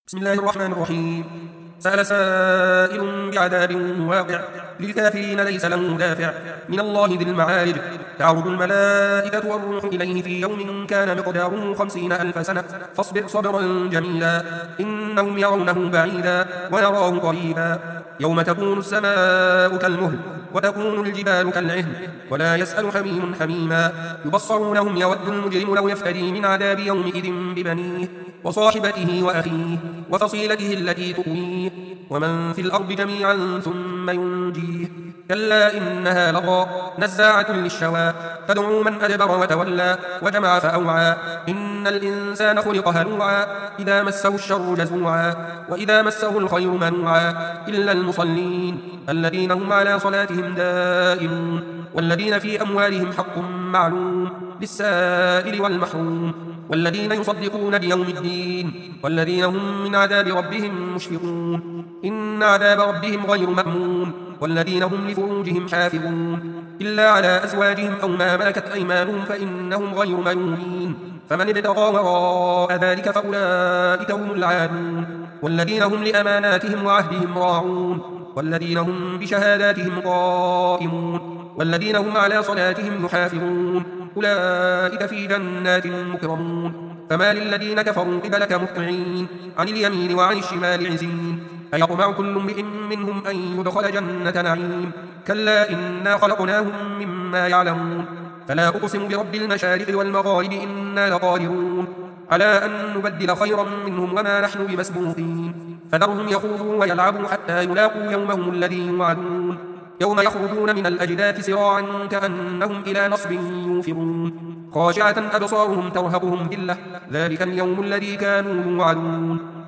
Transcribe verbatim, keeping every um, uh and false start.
بسم الله الرحمن الرحيم. سأل سائل بعذاب واقع للكافرين ليس له دافع من الله ذي المعارج. تعرض الملائكة والروح إليه في يوم كان مقداره خمسين ألف سنة فاصبر صبرا جميلا إنهم يرونه بعيدا ونراه قريبا. يوم تكون السماء كالمهل وتكون الجبال كالعهن ولا يسأل حميم حميما يبصرونهم يود المجرم لو يفتدي من عذاب يومئذ ببنيه وصاحبته وأخيه وفصيلته التي تؤويه ومن في الأرض جميعا ثم ينجيه. كلا إنها لظى نزاعة للشوى تدعو من أدبر وتولى وجمع فأوعى. إن الإنسان خلق هلوعا إذا مسه الشر جزوعا وإذا مسه الخير منوعا إلا المصلين الذين هم على صلاتهم دائمون والذين في أموالهم حق معلوم للسائل والمحروم والذين يصدقون بيوم الدين والذين هم من عذاب ربهم مشفقون. إن عذاب ربهم غير مأمون والذين هم لفروجهم حافظون إلا على أزواجهم أو ما ملكت أيمانهم فإنهم غير ملومين فمن ابتغى وراء ذلك فأولئك هم العادون والذين هم لأماناتهم وعهدهم راعون والذين هم بشهاداتهم قائمون والذين هم على صلاتهم يحافظون أولئك في جنات مكرمون. فما للذين كفروا قبلك مهطعين عن اليمين وعن الشمال عزين أيطمع كل امرئ منهم أن يدخل جنة نعيم كلا إنا خلقناهم مما يعلمون. فلا أقسم برب المشارق والمغارب إنا لقادرون على أن نبدل خيرا منهم وما نحن بمسبوقين فذرهم يخوضوا ويلعبوا حتى يلاقوا يومهم الذي يوعدون يوم يخرجون من الأجداث سراعا كأنهم إلى نصب يوفرون خاشعة أبصارهم ترهقهم ذلة ذلك اليوم الذي كانوا يوعدون.